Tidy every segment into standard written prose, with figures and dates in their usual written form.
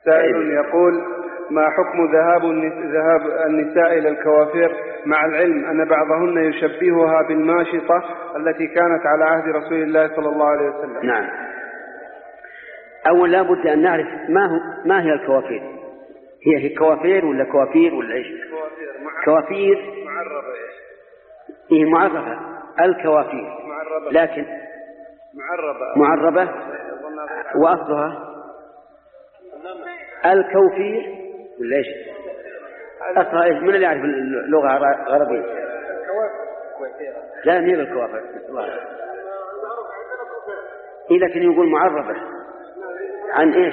سائل يقول: ما حكم ذهاب النساء إلى الكوافير مع العلم أن بعضهن يشبهها بالماشطة التي كانت على عهد رسول الله صلى الله عليه وسلم؟ نعم. أولا لا بد أن نعرف ما هي الكوافير. هي كوافير ولا كوافير ولا إيش؟ كوافير معربة. هي معربة الكوافير معربة. لكن معربة وأصلها الكوفير ولا إيش؟ أصلها إيش؟ من اللي يعرف اللغة العربية؟ لا مين الكوافير؟ لكن يقول معربة عن إيش؟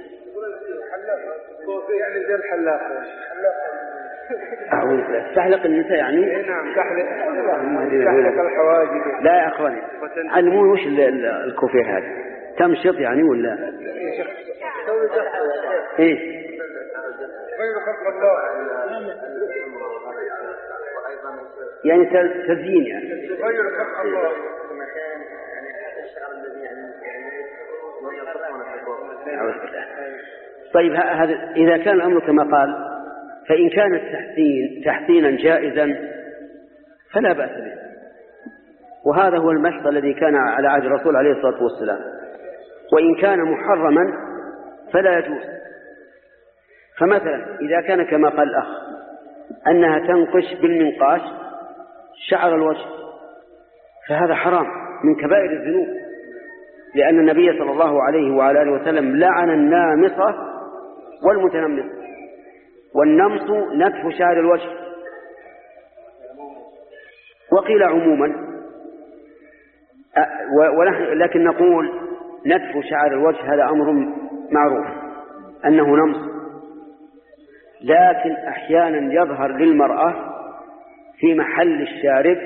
يعني زي الحلاقة. تحلق النساء يعني؟ نعم تحلق الحواجب. لا يا أخواني علمون وش الكوفير هذا؟ تمشط يعني ولا إيه؟ يعني تزيين يعني. طيب هذا إذا كان الأمر كما قال، فإن كان التحسين تحسينا جائزا فلا بأس به، وهذا هو المشط الذي كان على عهد الرسول عليه الصلاة والسلام. وإن كان محرما فلا يجوز. فمثلا إذا كان كما قال الأخ أنها تنقش بالمنقاش شعر الوجه فهذا حرام من كبائر الذنوب، لأن النبي صلى الله عليه وعلى آله وسلم لعن النامصة والمتنمصة. والنمص نتف شعر الوجه. وقيل عموما لكن نقول نتف شعر الوجه هذا أمر معروف أنه نمص، لكن أحيانا يظهر للمرأة في محل الشارب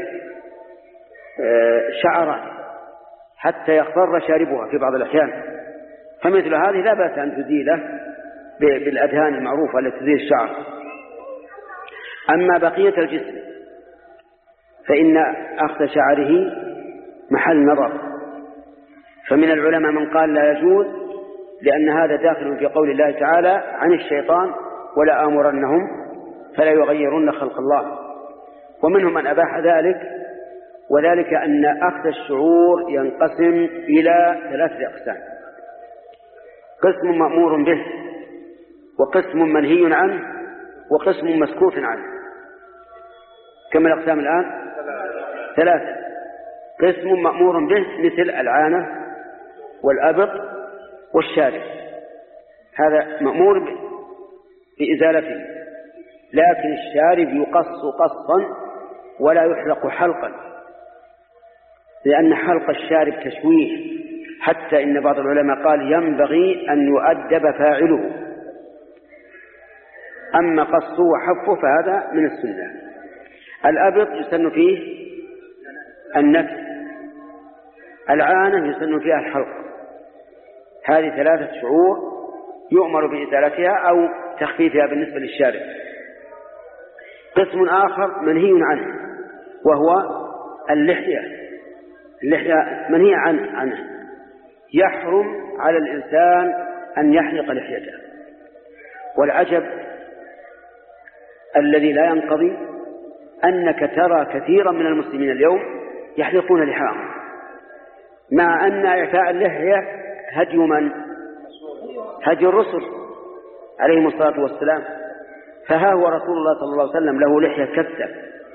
شعرة حتى يخضر شاربها في بعض الأحيان، فمثل هذه لا بأس أن تزيله بالأدهان المعروفة التي تزيل الشعر. أما بقية الجسم فإن أخذ شعره محل نظر، فمن العلماء من قال لا يجوز لأن هذا داخل في قول الله تعالى عن الشيطان ولا آمرنهم فلا يغيرن خلق الله. ومنهم من أباح ذلك، وذلك أن أخذ الشعور ينقسم إلى 3 أقسام: قسم مأمور به، وقسم منهي عنه، وقسم مسكوت عنه. كم الأقسام الآن؟ 3. قسم مأمور به مثل العانة والأبط والشارب، هذا مأمور بإزالته، لكن الشارب يقص قصا ولا يحلق حلقا، لأن حلق الشارب تشويه، حتى إن بعض العلماء قال ينبغي أن يؤدب فاعله. أما قصه وحفه فهذا من السنة. الأبط يسن فيه النفس، العانة يسن فيها الحلق. هذه 3 شعور يؤمر بإزالتها أو تخفيفها بالنسبة للشارب. قسم آخر منهي عنه وهو اللحية منهي عنه، يحرم على الإنسان أن يحلق لحيته. والعجب الذي لا ينقضي أنك ترى كثيرا من المسلمين اليوم يحلقون لحاهم، مع أن إعفاء اللحية هدي من؟ هدي الرسل عليهم الصلاة والسلام. فها هو رسول الله صلى الله عليه وسلم له لحية كثة،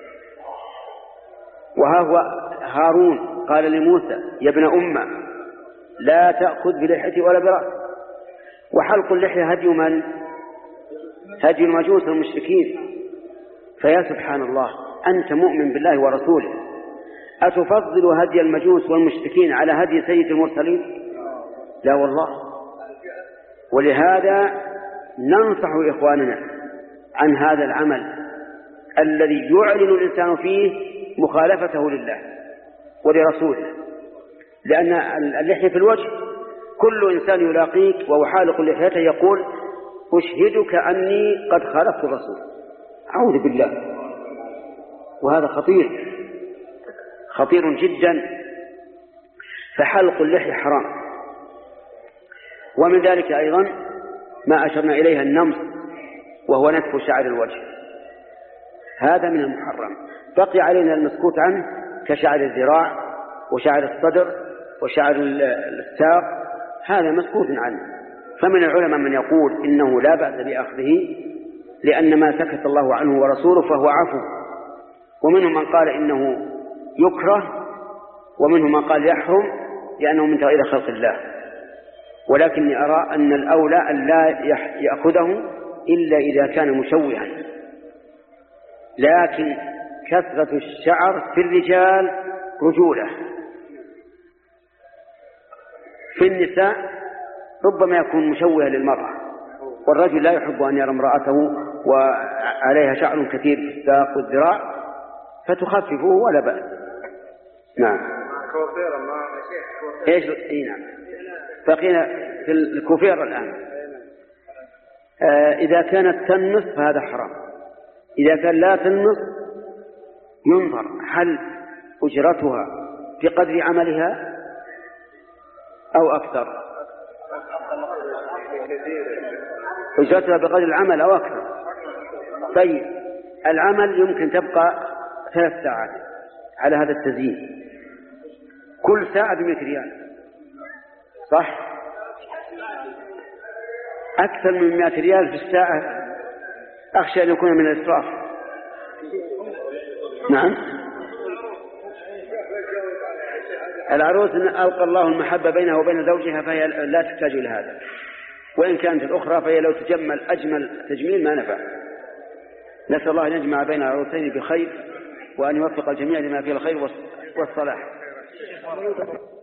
وها هو هارون قال لموسى يا ابن أمة لا تأخذ بلحيتي ولا برأسي. وحلق اللحية هدي من؟ هدي المجوس المشركين. فيا سبحان الله، أنت مؤمن بالله ورسوله، أتفضل هدي المجوس والمشركين على هدي سيد المرسلين؟ لا والله. ولهذا ننصح إخواننا عن هذا العمل الذي يعلن الإنسان فيه مخالفته لله ولرسوله، لأن اللحية في الوجه كل إنسان يلاقيك وهو حالق لحيته يقول أشهدك أني قد خالفت الرسول. أعوذ بالله. وهذا خطير جدا. فحلق اللحية حرام. ومن ذلك أيضا ما أشرنا إليها النمص وهو نتف شعر الوجه، هذا من المحرم. بقي علينا المسكوت عنه كشعر الذراع وشعر الصدر وشعر الساق، هذا مسكوت عنه. فمن العلماء من يقول إنه لا بأس بأخذه لأن ما سكت الله عنه ورسوله فهو عفو، ومنهم من قال إنه يكره، ومنهم من قال يحرم لأنه من تغيير خلق الله. ولكني أرى أن الأولى أن لا يأخذه إلا إذا كان مشوها. لكن كثرة الشعر في الرجال رجولة، في النساء ربما يكون مشوها للمرأة، والرجل لا يحب أن يرى امرأته وعليها شعر كثير في الساق والذراع فتخففه ولا بأس. نعم. ايش؟ نعم. بقينا في الكوفير الآن. إذا كانت تنص فهذا حرام، إذا كان لا تنص ينظر هل أجرتها بقدر عملها أو أكثر، أجرتها بقدر العمل أو أكثر. طيب العمل يمكن تبقى 3 ساعات على هذا التزيين، كل ساعة ب100 ريال، صح؟ أكثر من 100 ريال في الساعة أخشى أن يكون من الإسراف. نعم. العروس ألقى الله المحبة بينها وبين زوجها فهي لا تحتاج إلى هذا، وإن كانت الأخرى فهي لو تجمل أجمل تجميل ما نفع. نسأل الله أن يجمع بين العروسين بخير وأن يوفق الجميع لما فيه الخير والصلاح.